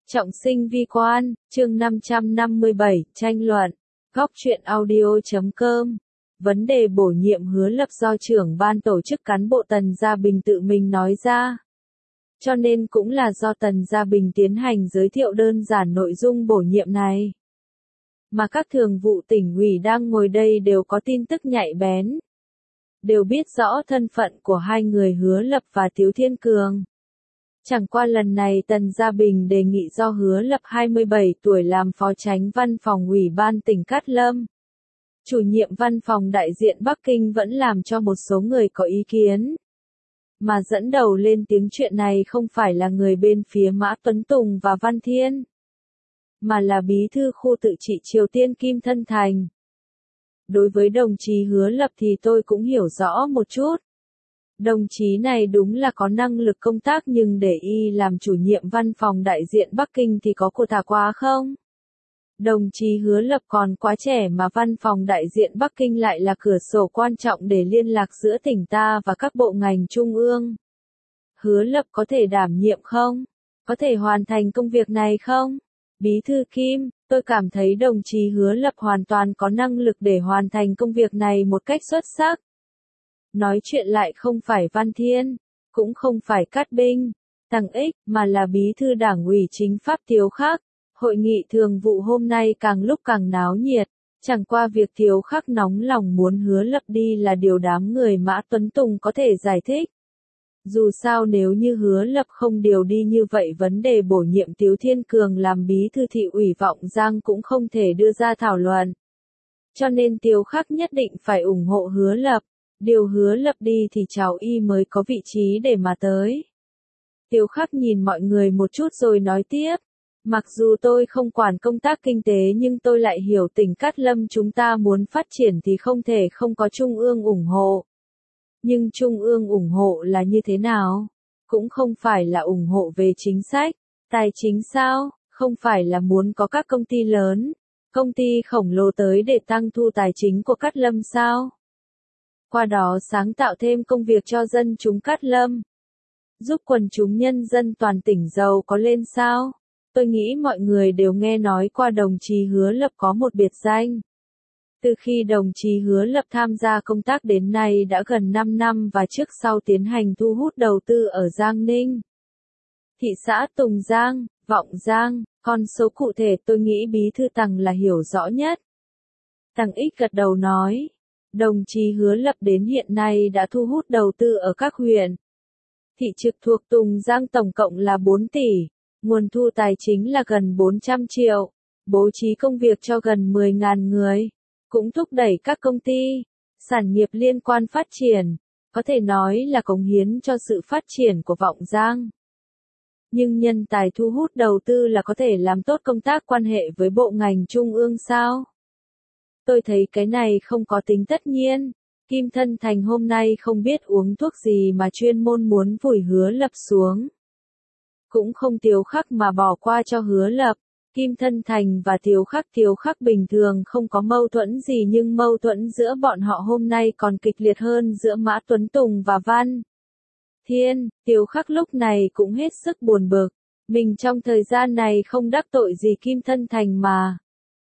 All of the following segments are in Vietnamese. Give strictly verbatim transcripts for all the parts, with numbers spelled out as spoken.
Trọng sinh vi quan, chương năm trăm năm mươi bảy, tranh luận. Góc truyện audio chấm com. Vấn đề bổ nhiệm Hứa Lập do trưởng ban tổ chức cán bộ Tần Gia Bình tự mình nói ra. Cho nên cũng là do Tần Gia Bình tiến hành giới thiệu đơn giản nội dung bổ nhiệm này. Mà các thường vụ tỉnh ủy đang ngồi đây đều có tin tức nhạy bén. Đều biết rõ thân phận của hai người Hứa Lập và Tiếu Thiên Cường. Chẳng qua lần này Tần Gia Bình đề nghị do Hứa Lập hai mươi bảy tuổi làm phó chánh văn phòng ủy ban tỉnh Cát Lâm. Chủ nhiệm văn phòng đại diện Bắc Kinh vẫn làm cho một số người có ý kiến. Mà dẫn đầu lên tiếng chuyện này không phải là người bên phía Mã Tuấn Tùng và Văn Thiên. Mà là bí thư khu tự trị Triều Tiên Kim Thân Thành. Đối với đồng chí Hứa Lập thì tôi cũng hiểu rõ một chút. Đồng chí này đúng là có năng lực công tác nhưng để y làm chủ nhiệm văn phòng đại diện Bắc Kinh thì có của thả quá không? Đồng chí Hứa Lập còn quá trẻ mà văn phòng đại diện Bắc Kinh lại là cửa sổ quan trọng để liên lạc giữa tỉnh ta và các bộ ngành trung ương. Hứa Lập có thể đảm nhiệm không? Có thể hoàn thành công việc này không? Bí thư Kim, tôi cảm thấy đồng chí Hứa Lập hoàn toàn có năng lực để hoàn thành công việc này một cách xuất sắc. Nói chuyện lại không phải Văn Thiên, cũng không phải Cát Binh, Tăng Ích, mà là bí thư đảng ủy chính pháp Thiếu Khắc. Hội nghị thường vụ hôm nay càng lúc càng náo nhiệt, chẳng qua việc Thiếu Khắc nóng lòng muốn Hứa Lập đi là điều đám người Mã Tuấn Tùng có thể giải thích. Dù sao nếu như Hứa Lập không điều đi như vậy vấn đề bổ nhiệm Tiếu Thiên Cường làm bí thư thị ủy Vọng Giang cũng không thể đưa ra thảo luận. Cho nên Thiếu Khắc nhất định phải ủng hộ Hứa Lập. Điều Hứa Lập đi thì cháu y mới có vị trí để mà tới. Tiếu Khắc nhìn mọi người một chút rồi nói tiếp. Mặc dù tôi không quản công tác kinh tế nhưng tôi lại hiểu tỉnh Cát Lâm chúng ta muốn phát triển thì không thể không có Trung ương ủng hộ. Nhưng Trung ương ủng hộ là như thế nào? Cũng không phải là ủng hộ về chính sách, tài chính sao? Không phải là muốn có các công ty lớn, công ty khổng lồ tới để tăng thu tài chính của Cát Lâm sao? Qua đó sáng tạo thêm công việc cho dân chúng Cát Lâm. Giúp quần chúng nhân dân toàn tỉnh giàu có lên sao? Tôi nghĩ mọi người đều nghe nói qua đồng chí Hứa Lập có một biệt danh. Từ khi đồng chí Hứa Lập tham gia công tác đến nay đã gần năm năm và trước sau tiến hành thu hút đầu tư ở Giang Ninh, thị xã Tùng Giang, Vọng Giang, con số cụ thể tôi nghĩ bí thư Tằng là hiểu rõ nhất. Tằng Ích gật đầu nói. Đồng chí Hứa Lập đến hiện nay đã thu hút đầu tư ở các huyện, thị trực thuộc Tùng Giang tổng cộng là bốn tỷ, nguồn thu tài chính là gần bốn trăm triệu, bố trí công việc cho gần mười nghìn người, cũng thúc đẩy các công ty, sản nghiệp liên quan phát triển, có thể nói là cống hiến cho sự phát triển của Vọng Giang. Nhưng nhân tài thu hút đầu tư là có thể làm tốt công tác quan hệ với bộ ngành trung ương sao? Tôi thấy cái này không có tính tất nhiên. Kim Thân Thành hôm nay không biết uống thuốc gì mà chuyên môn muốn vùi Hứa Lập xuống. Cũng không Tiếu Khắc mà bỏ qua cho Hứa Lập. Kim Thân Thành và Tiếu Khắc Tiếu Khắc bình thường không có mâu thuẫn gì nhưng mâu thuẫn giữa bọn họ hôm nay còn kịch liệt hơn giữa Mã Tuấn Tùng và Văn Thiên. Tiếu Khắc lúc này cũng hết sức buồn bực. Mình trong thời gian này không đắc tội gì Kim Thân Thành mà.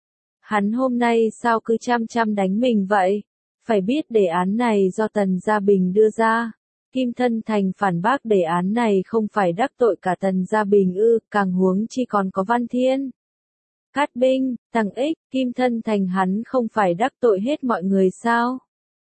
Hắn hôm nay sao cứ chăm chăm đánh mình vậy? Phải biết đề án này do Tần Gia Bình đưa ra. Kim Thân Thành phản bác đề án này không phải đắc tội cả Tần Gia Bình ư, càng huống chi còn có Văn Thiên, Cát Binh, Tăng Ích, Kim Thân Thành hắn không phải đắc tội hết mọi người sao?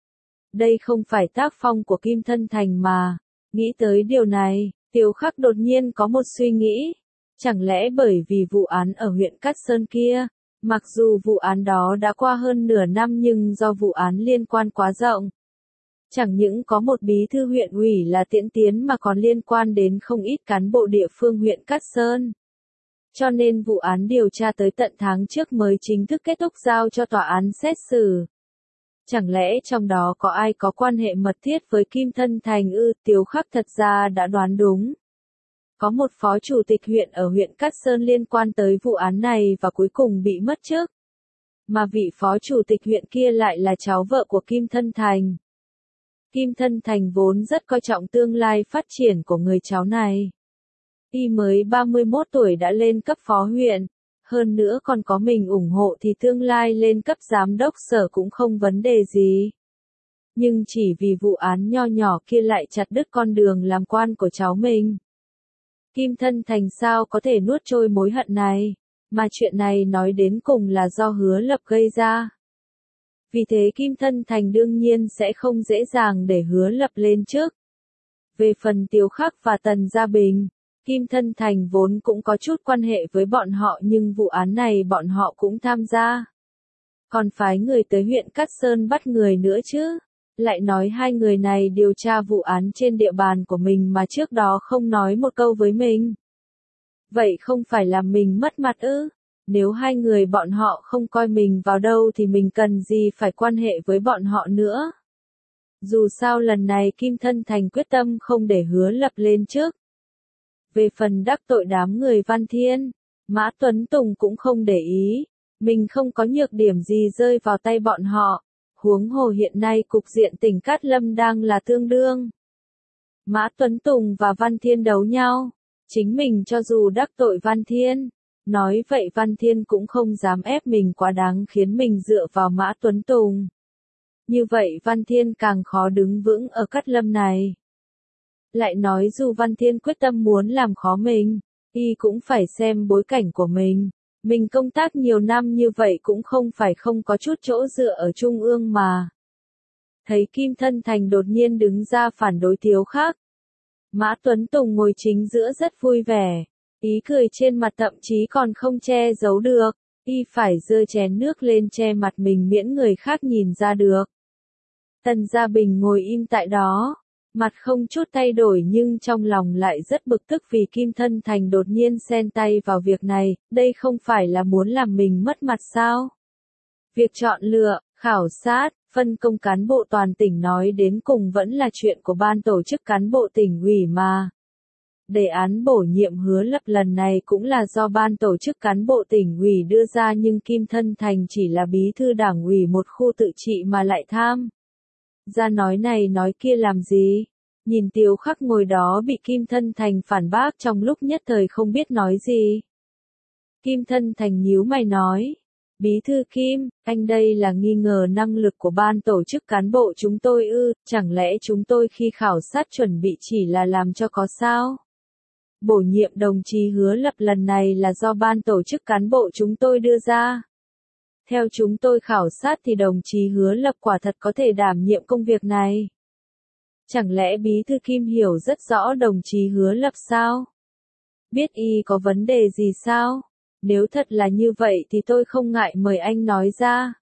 Đây không phải tác phong của Kim Thân Thành mà. Nghĩ tới điều này, Tiếu Khắc đột nhiên có một suy nghĩ. Chẳng lẽ bởi vì vụ án ở huyện Cát Sơn kia? Mặc dù vụ án đó đã qua hơn nửa năm nhưng do vụ án liên quan quá rộng. Chẳng những có một bí thư huyện ủy là Tiễn Tiến mà còn liên quan đến không ít cán bộ địa phương huyện Cát Sơn. Cho nên vụ án điều tra tới tận tháng trước mới chính thức kết thúc giao cho tòa án xét xử. Chẳng lẽ trong đó có ai có quan hệ mật thiết với Kim Thân Thành ư? Tiếu Khắc thật ra đã đoán đúng. Có một phó chủ tịch huyện ở huyện Cát Sơn liên quan tới vụ án này và cuối cùng bị mất chức. Mà vị phó chủ tịch huyện kia lại là cháu vợ của Kim Thân Thành. Kim Thân Thành vốn rất coi trọng tương lai phát triển của người cháu này. Y mới ba mươi mốt tuổi đã lên cấp phó huyện, hơn nữa còn có mình ủng hộ thì tương lai lên cấp giám đốc sở cũng không vấn đề gì. Nhưng chỉ vì vụ án nho nhỏ kia lại chặt đứt con đường làm quan của cháu mình. Kim Thân Thành sao có thể nuốt trôi mối hận này, mà chuyện này nói đến cùng là do Hứa Lập gây ra. Vì thế Kim Thân Thành đương nhiên sẽ không dễ dàng để Hứa Lập lên trước. Về phần Tiếu Khắc và Tần Gia Bình, Kim Thân Thành vốn cũng có chút quan hệ với bọn họ nhưng vụ án này bọn họ cũng tham gia. Còn phái người tới huyện Cát Sơn bắt người nữa chứ. Lại nói hai người này điều tra vụ án trên địa bàn của mình mà trước đó không nói một câu với mình. Vậy không phải làm mình mất mặt ư? Nếu hai người bọn họ không coi mình vào đâu thì mình cần gì phải quan hệ với bọn họ nữa. Dù sao lần này Kim Thân Thành quyết tâm không để Hứa Lập lên trước. Về phần đắc tội đám người Văn Thiên, Mã Tuấn Tùng cũng không để ý. Mình không có nhược điểm gì rơi vào tay bọn họ. Huống hồ hiện nay cục diện tỉnh Cát Lâm đang là tương đương. Mã Tuấn Tùng và Văn Thiên đấu nhau. Chính mình cho dù đắc tội Văn Thiên, nói vậy Văn Thiên cũng không dám ép mình quá đáng khiến mình dựa vào Mã Tuấn Tùng. Như vậy Văn Thiên càng khó đứng vững ở Cát Lâm này. Lại nói dù Văn Thiên quyết tâm muốn làm khó mình, y cũng phải xem bối cảnh của mình. Mình công tác nhiều năm như vậy cũng không phải không có chút chỗ dựa ở Trung ương mà. Thấy Kim Thân Thành đột nhiên đứng ra phản đối Tiếu Khắc. Mã Tuấn Tùng ngồi chính giữa rất vui vẻ. Ý cười trên mặt thậm chí còn không che giấu được. Y phải giơ chén nước lên che mặt mình miễn người khác nhìn ra được. Tần Gia Bình ngồi im tại đó. Mặt không chút thay đổi nhưng trong lòng lại rất bực tức vì Kim Thân Thành đột nhiên xen tay vào việc này, đây không phải là muốn làm mình mất mặt sao? Việc chọn lựa, khảo sát, phân công cán bộ toàn tỉnh nói đến cùng vẫn là chuyện của ban tổ chức cán bộ tỉnh ủy mà. Đề án bổ nhiệm Hứa Lập lần này cũng là do ban tổ chức cán bộ tỉnh ủy đưa ra nhưng Kim Thân Thành chỉ là bí thư đảng ủy một khu tự trị mà lại tham. Ra nói này nói kia làm gì? Nhìn Tiếu Khắc ngồi đó bị Kim Thân Thành phản bác trong lúc nhất thời không biết nói gì. Kim Thân Thành nhíu mày nói. Bí thư Kim, anh đây là nghi ngờ năng lực của ban tổ chức cán bộ chúng tôi ư, chẳng lẽ chúng tôi khi khảo sát chuẩn bị chỉ là làm cho có sao? Bổ nhiệm đồng chí Hứa Lập lần này là do ban tổ chức cán bộ chúng tôi đưa ra. Theo chúng tôi khảo sát thì đồng chí Hứa Lập quả thật có thể đảm nhiệm công việc này. Chẳng lẽ bí thư Kim hiểu rất rõ đồng chí Hứa Lập sao? Biết y có vấn đề gì sao? Nếu thật là như vậy thì tôi không ngại mời anh nói ra.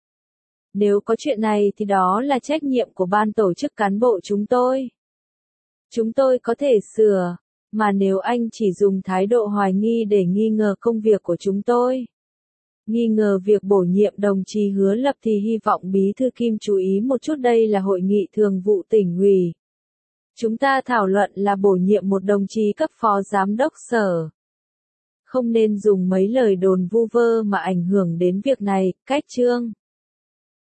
Nếu có chuyện này thì đó là trách nhiệm của ban tổ chức cán bộ chúng tôi. Chúng tôi có thể sửa, mà nếu anh chỉ dùng thái độ hoài nghi để nghi ngờ công việc của chúng tôi, nghi ngờ việc bổ nhiệm đồng chí Hứa Lập thì hy vọng bí thư Kim chú ý một chút, đây là hội nghị thường vụ tỉnh ủy. Chúng ta thảo luận là bổ nhiệm một đồng chí cấp phó giám đốc sở. Không nên dùng mấy lời đồn vu vơ mà ảnh hưởng đến việc này, cách chương.